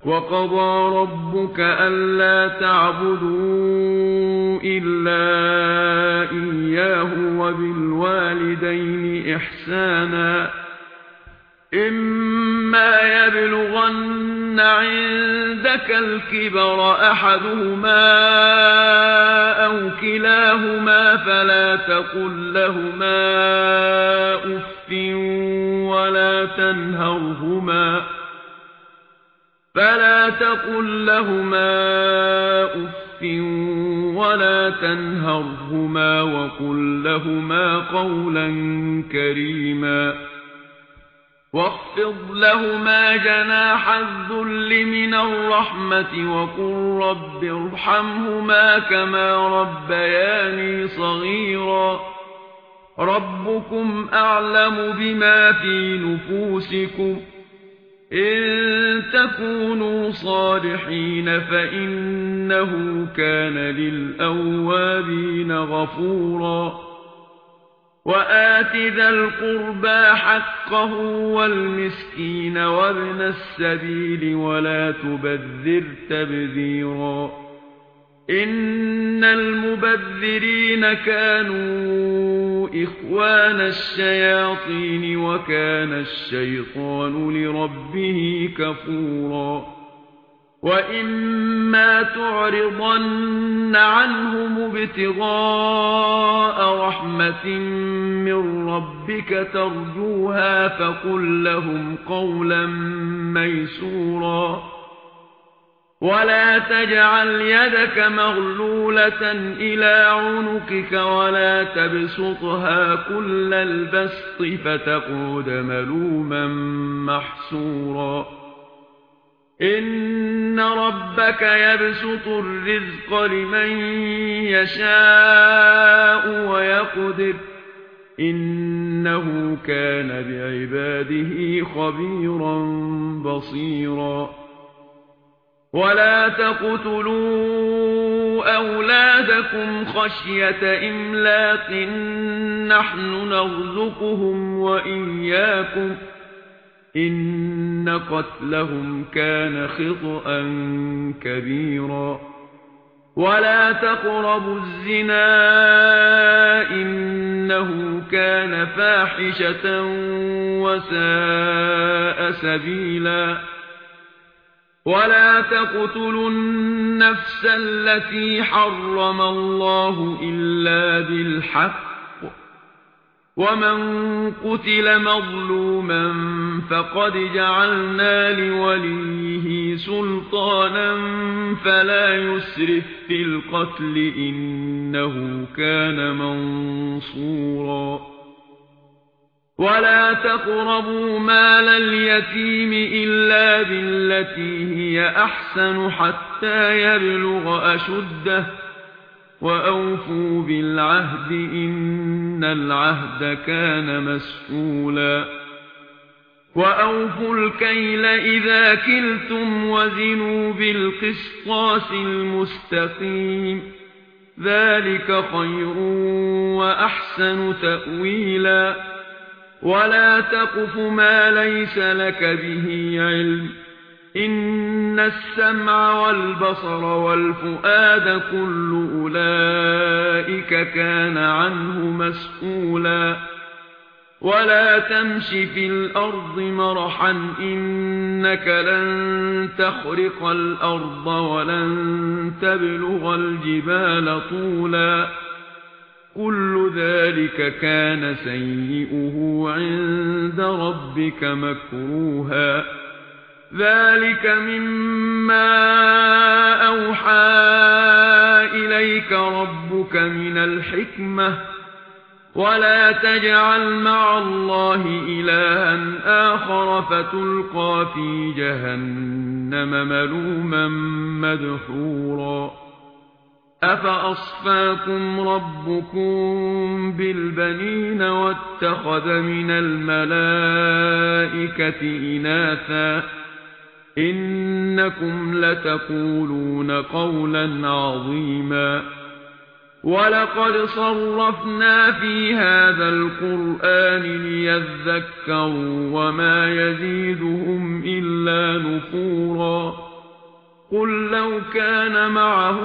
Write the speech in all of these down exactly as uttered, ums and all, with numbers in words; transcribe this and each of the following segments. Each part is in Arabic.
وَقَضَىٰ رَبُّكَ أَلَّا تَعْبُدُوا إِلَّا إِيَّاهُ وَبِالْوَالِدَيْنِ إِحْسَانًا إِمَّا يَبْلُغَنَّ عِندَكَ الْكِبَرَ أَحَدُهُمَا أَوْ كِلَاهُمَا فَلَا تَقُل لَّهُمَا أُفٍّ وَلَا تَنْهَرْهُمَا فلا تقل لهما أف ولا تنهرهما وقل لهما قولا كريما واخفض لهما جناح الذل من الرحمة وقل رب ارحمهما كما ربياني صغيرا ربكم أعلم بما في نفوسكم إن تكونوا صالحين فإنه كان للأوابين غفورا وآت ذا القربى حقه والمسكين وابن السبيل ولا تبذر تبذيرا إن المبذرين كانوا إخوان الشياطين وكان الشيطان لربه كفورا وإما تعرضن عنهم ابتغاء رحمة من ربك ترجوها فقل لهم قولا ميسورا ولا تجعل يدك مغلولة إلى عنقك ولا تبسطها كل البسط فتقعد ملوما محسورا إن ربك يبسط الرزق لمن يشاء ويقدر إنه كان بعباده خبيرا بصيرا ولا تقتلوا أولادكم خشية إملاق نحن نرزقهم وإياكم إن قتلهم كان خطأ كبيرا ولا تقربوا الزنا إنه كان فاحشة وساء سبيلا ولا تقتلوا النفس التي حرم الله إلا بالحق ومن قتل مظلوما فقد جعلنا لوليه سلطانا فلا يسرف في القتل إنه كان منصورا ولا تقربوا مال اليتيم إلا بالتي هي أحسن حتى يبلغ أشده وأوفوا بالعهد إن العهد كان مسؤولا وأوفوا الكيل إذا كلتم وزنوا بالقسطاس المستقيم ذلك خير وأحسن تأويلا ولا تقف ما ليس لك به علم إن السمع والبصر والفؤاد كل أولئك كان عنه مسؤولا ولا تمش في الأرض مرحا إنك لن تخرق الأرض ولن تبلغ الجبال طولا كل ذلك كان سيئه عند ربك مكروها ذلك مما أوحى إليك ربك من الحكمة ولا تجعل مع الله إلها آخر فتلقى في جهنم ملوما مدحورا أفأصفاكم ربكم بالبنين واتخذ من الملائكة إناثا إنكم لتقولون قولا عظيما ولقد صرفنا في هذا القرآن ليذكروا وما يزيدهم إلا نفورا قل لو كان معه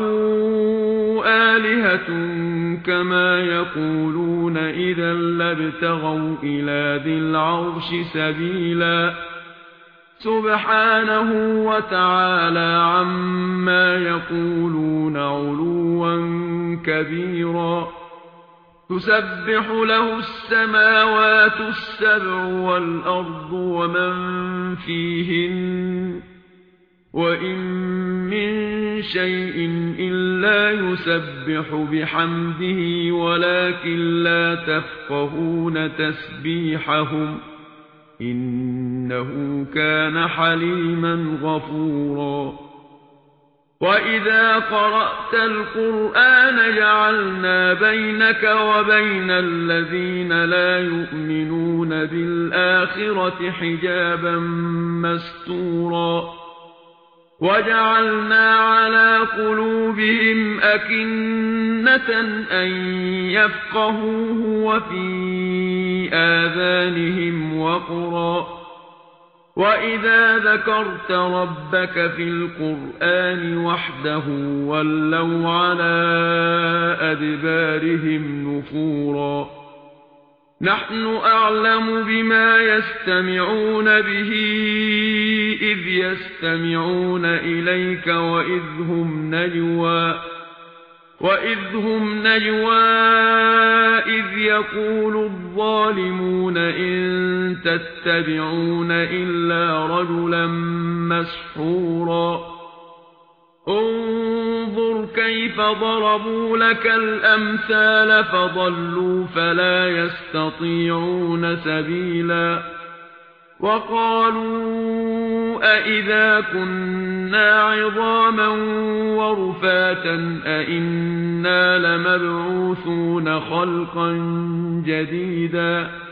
آلهة كما يقولون إذا لابتغوا إلى ذي العرش سبيلا سبحانه وتعالى عما يقولون علوا كبيرا تسبح له السماوات السبع والأرض ومن فيهن وإن من شيء إلا يسبح بحمده ولكن لا تفقهون تسبيحهم إنه كان حليما غفورا وإذا قرأت القرآن جعلنا بينك وبين الذين لا يؤمنون بالآخرة حجابا مستورا وجعلنا على قلوبهم أكنة أن يفقهوه وفي آذانهم وقرا وإذا ذكرت ربك في القرآن وحده ولوا على أدبارهم نفورا نحن أعلم بما يستمعون به إذ يستمعون إليك وإذ هم نجوى وإذ هم نجوى إذ يقول الظالمون إن تتبعون إلا رجلا مسحورا انظر كيف ضربوا لك الأمثال فضلوا فلا يستطيعون سبيلا وقالوا أئذا كنا عظاما ورفاتا أئنا لمبعوثون خلقا جديدا